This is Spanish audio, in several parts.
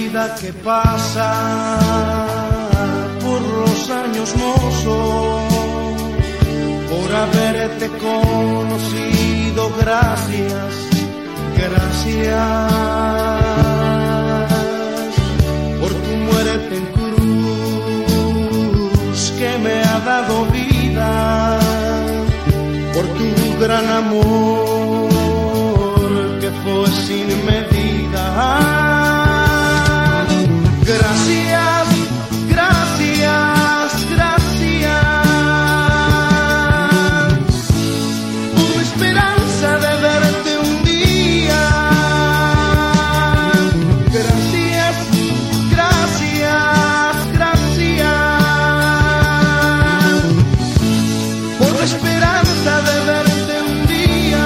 vida que pasa, por los años mozos, por haberte conocido, gracias, gracias, por tu muerte en cruz que me ha dado vida, por tu gran amor que fue sin medida. Gracias, gracias, gracias por la esperanza de verte un día. Gracias, gracias, gracias por la esperanza de verte un día.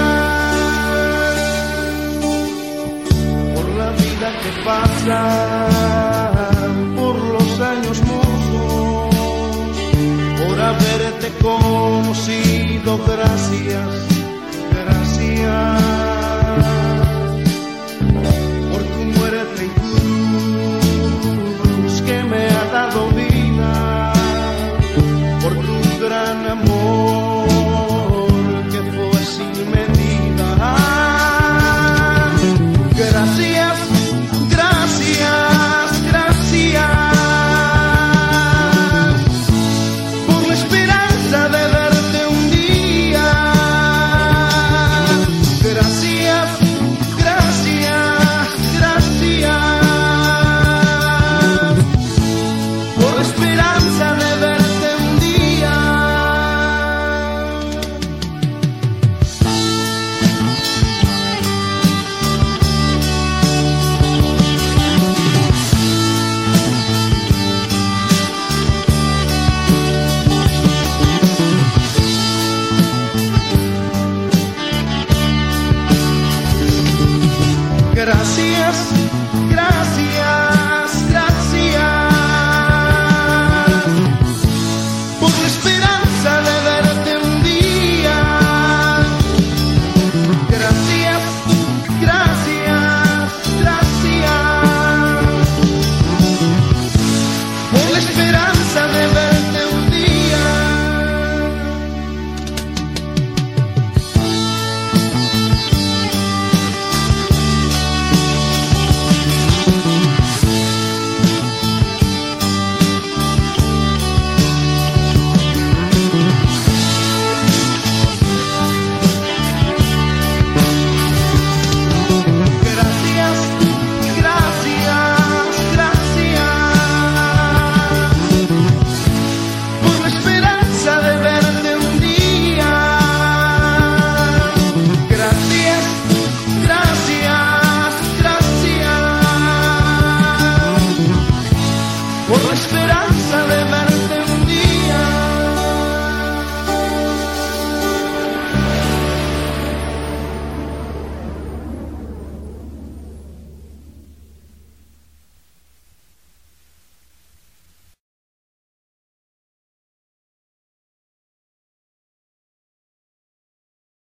Por la vida que pasa, por los años mozos, por haberte conocido, gracias, gracias.